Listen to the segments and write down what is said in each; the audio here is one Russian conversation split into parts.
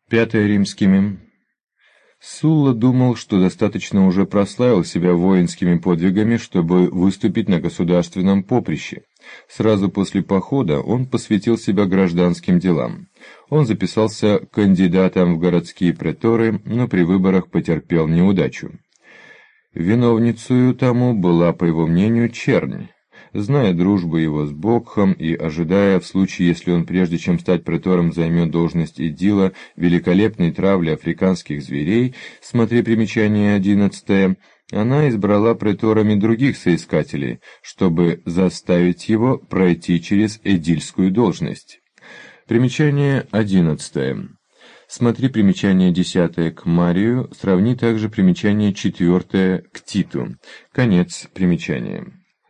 Пятое римскими. Сулла думал, что достаточно уже прославил себя воинскими подвигами, чтобы выступить на государственном поприще. Сразу после похода он посвятил себя гражданским делам. Он записался кандидатом в городские преторы, но при выборах потерпел неудачу. Виновницею тому была, по его мнению, чернь. Зная дружбу его с Бокхом и ожидая, в случае, если он прежде чем стать претором займет должность эдила, великолепной травли африканских зверей, смотри примечание 11, она избрала преторами других соискателей, чтобы заставить его пройти через эдильскую должность. Примечание 11. Смотри примечание 10 к Марию, сравни также примечание 4 к Титу. Конец примечания.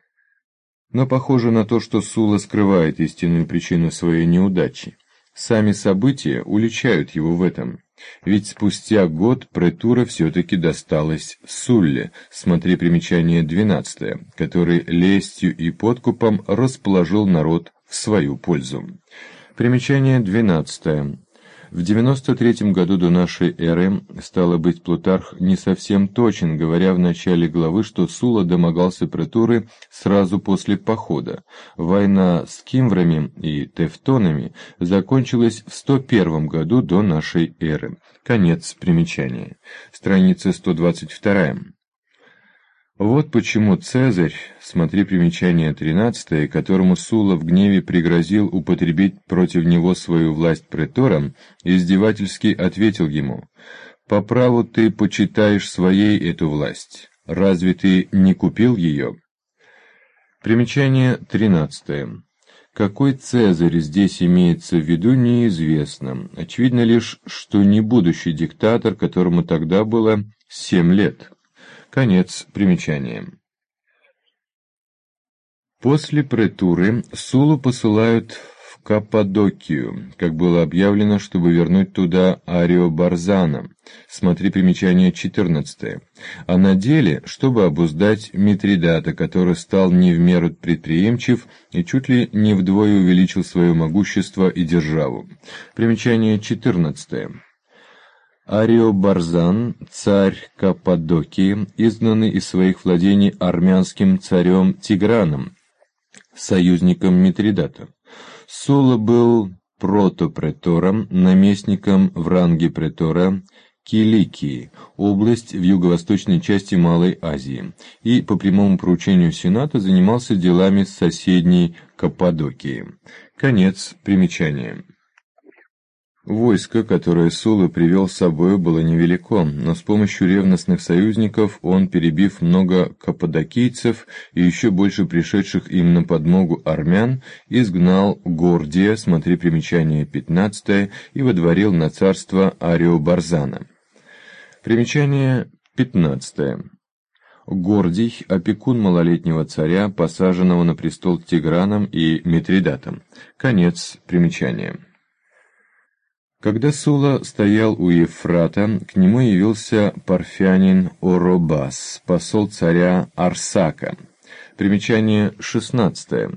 Но похоже на то, что Сулла скрывает истинную причину своей неудачи. Сами события уличают его в этом. Ведь спустя год претура все-таки досталась Сулле, смотри примечание 12, который лестью и подкупом расположил народ в свою пользу. Примечание 12. В 93 году до нашей эры, стало быть, Плутарх не совсем точен, говоря в начале главы, что Сулла домогался претуры сразу после похода. Война с кимврами и тевтонами закончилась в 101 году до нашей эры. Конец примечания. Страница 122. Вот почему Цезарь, смотри примечание 13, которому Сулла в гневе пригрозил употребить против него свою власть претором, издевательски ответил ему: «По праву ты почитаешь своей эту власть. Разве ты не купил ее?» Примечание 13. Какой Цезарь здесь имеется в виду, неизвестно. Очевидно лишь, что не будущий диктатор, которому тогда было 7 лет. Конец примечания. После претуры Суллу посылают в Каппадокию, как было объявлено, чтобы вернуть туда Ариобарзана. Смотри примечание 14. А на деле, чтобы обуздать Митридата, который стал не в меру предприимчив и чуть ли не вдвое увеличил свое могущество и державу. Примечание 14. Ариобарзан, царь Каппадокии, изгнанный из своих владений армянским царем Тиграном, союзником Митридата. Сулла был протопретором, наместником в ранге претора Киликии, область в юго-восточной части Малой Азии, и по прямому поручению Сената занимался делами соседней Каппадокии. Конец примечания. Войско, которое Сулла привел с собой, было невелико, но с помощью ревностных союзников он, перебив много каппадокийцев и еще больше пришедших им на подмогу армян, изгнал Гордия, смотри примечание 15, и водворил на царство Ариобарзана. Примечание 15. Гордий – опекун малолетнего царя, посаженного на престол Тиграном и Митридатом. Конец примечания. Когда Сулла стоял у Ефрата, к нему явился парфянин Оробас, посол царя Арсака. Примечание 16.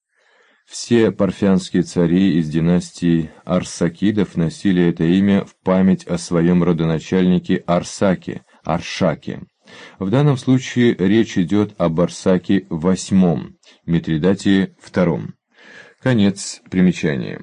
Все парфянские цари из династии Арсакидов носили это имя в память о своем родоначальнике Арсаке, Аршаке. В данном случае речь идет об Арсаке VIII, Митридате II. Конец примечания.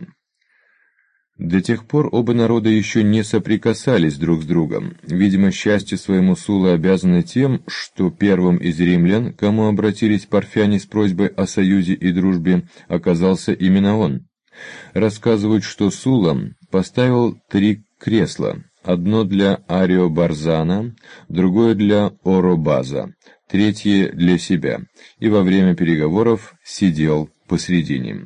До тех пор оба народа еще не соприкасались друг с другом. Видимо, счастью своему Сулла обязаны тем, что первым из римлян, кому обратились парфяне с просьбой о союзе и дружбе, оказался именно он. Рассказывают, что Сулла поставил 3 кресла, одно для Ариобарзана, другое для Оробаза, третье для себя, и во время переговоров сидел посредине.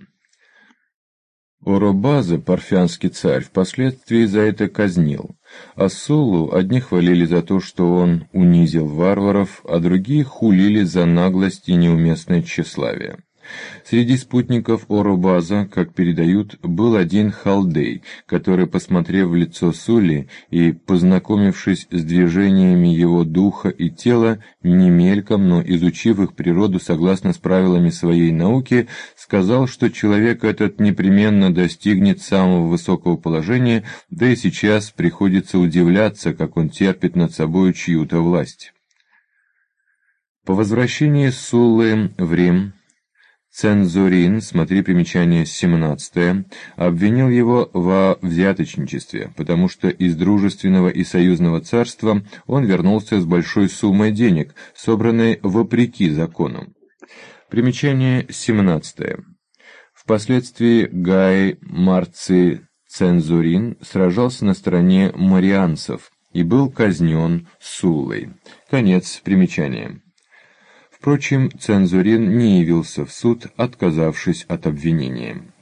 Оробаза, парфянский царь, впоследствии за это казнил, а Суллу одни хвалили за то, что он унизил варваров, а другие хулили за наглость и неуместное тщеславие. Среди спутников Оробаза, как передают, был один халдей, который, посмотрев в лицо Сулли и познакомившись с движениями его духа и тела, не мельком, но изучив их природу согласно с правилами своей науки, сказал, что человек этот непременно достигнет самого высокого положения, да и сейчас приходится удивляться, как он терпит над собой чью-то власть. По возвращении Суллы в Рим, Цензурин, смотри примечание 17, обвинил его во взяточничестве, потому что из дружественного и союзного царства он вернулся с большой суммой денег, собранной вопреки законам. Примечание 17. Впоследствии Гай Марций Цензурин сражался на стороне марианцев и был казнен Суллой. Конец примечания. Впрочем, Цензурин не явился в суд, отказавшись от обвинения.